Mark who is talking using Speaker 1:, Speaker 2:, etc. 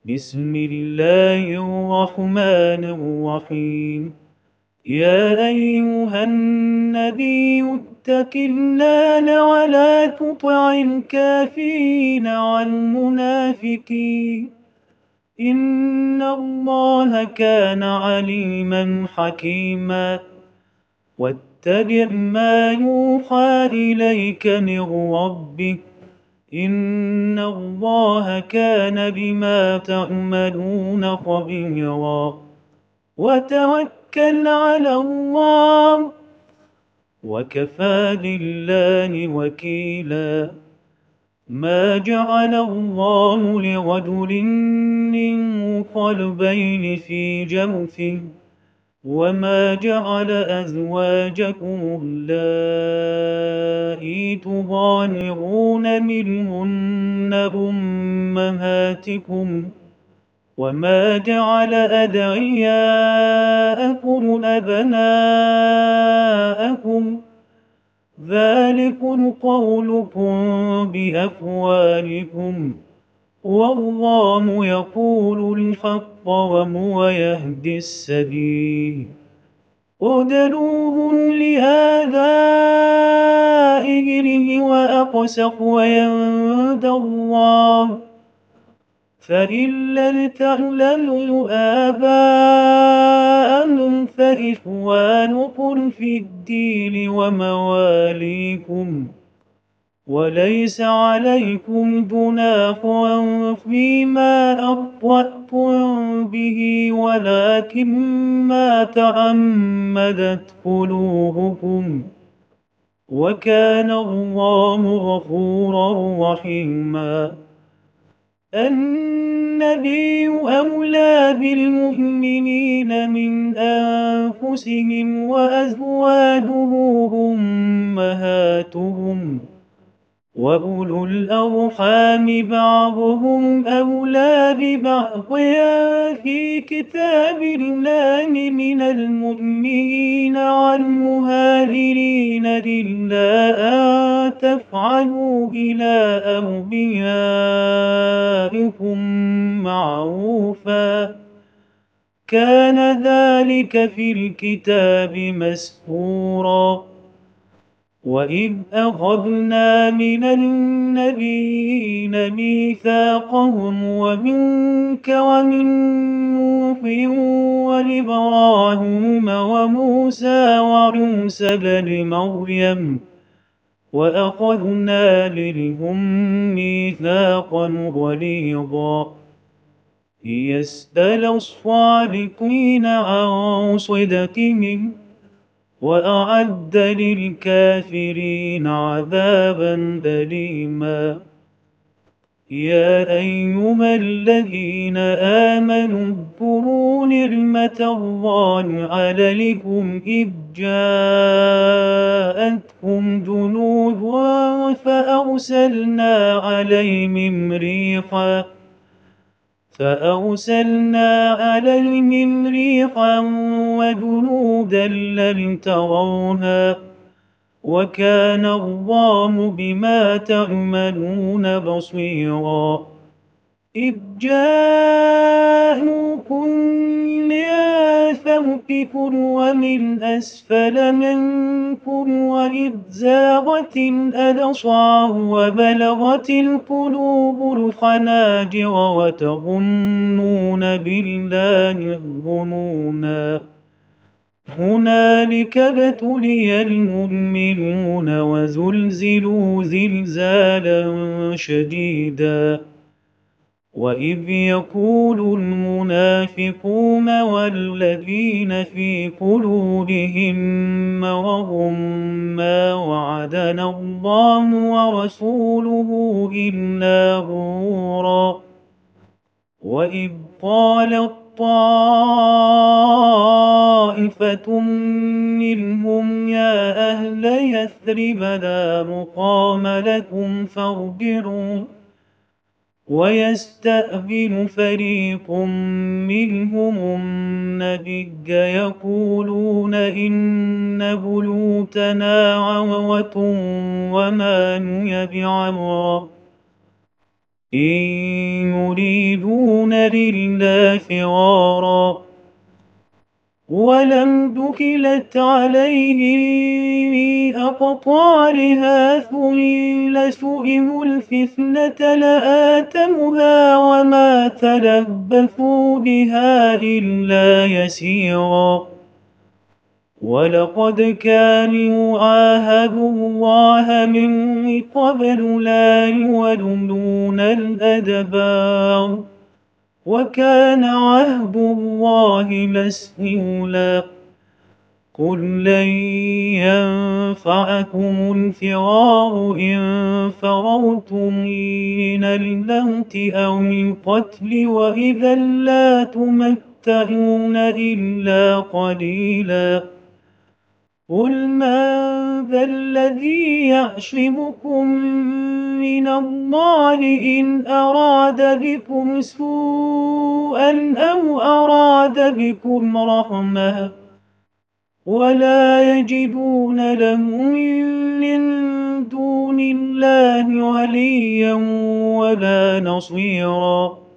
Speaker 1: بسم الله الرحمن الرحيم. يا أيها النبي اتق الله ولا تطع الكافرين والمنافقين، إن الله كان عليما حكيما. واتبع ما يوحى إليك من ربك، إن الله كان بما تعملون خبيرا. وتوكل على الله، وكفى بالله وكيلا. ما جعل الله لرجل من قلبين في جوفه، وما جعل أزواجكم اللائي تظاهرون منهن أمهاتكم، وما جعل أدعياءكم أبناءكم، ذلكم قولكم بأفواهكم، والله يقول الحق وهو يهدي السبيل. ادعوهم لآبائهم وأقسط عند الله، فإن لم تعلموا آباءهم فإخوانكم في الدين ومواليكم، وليس عليكم جناح فيما أخطأتم به، ولكن ما تعمدت قلوبكم، وكان الله غفورا رحيما. النبي أولى بالمؤمنين من أنفسهم، وأزواجه أمهاتهم، وأولو الأرحام بعضهم أولى ببعض في كتاب الله من المؤمنين والمهاجرين إلا أن تفعلوا إلى أوليائكم معروفا، كان ذلك في الكتاب مسطورا. وإذ أخذنا من النبيين ميثاقهم ومنك ومن نوح وإبراهيم وموسى وعيسى بن مريم، وأخذنا منهم ميثاقا غليظا. ليسأل الصادقين عن صدقهم، وأعد للكافرين عذابا أليما. يا أيها الذين آمنوا اذكروا نعمة الله عليكم إذ جاءتكم جنود فأرسلنا عليهم ريحا وجنودا لم ترونها، وكان الله بما تعملون بصيرا. إذ جاءوكم من فوقكم ومن أسفل منكم، وإذ زاغت الأبصار وبلغت القلوب الحناجر وتظنون بالله الظنونا. هنالك ابتلي المؤمنون وزلزلوا زلزالا شديدا. وإذ يقول المنافقون والذين في قلوبهم مرض ما وعدنا الله ورسوله إلا غرورا. وإذ قالت طائفة منهم يا أهل يثرب لا مقام لكم فارجعوا، ويستأذن فريق منهم النبي يقولون إن بيوتنا عورة وما هي بعورة، إن يريدون إلا فرارا ولم دخلت عليهم أقطارها ثم لسئموا الفتنة لآتوها وما تلبثوا بها إلا يسيرا ولقد كانوا عاهدوا الله من قبل لا يولون الأدبار وكان عهد الله مسئولا قل لن ينفعكم الفرار إن فررتم من الموت أو القتل وإذا لا تمتعون إلا قليلا قل من ذا الذي يعصمكم من الله إن أراد بكم سوءا أو أراد بكم رحمة ولا يجدون لهم من دون الله وليا ولا نصيرا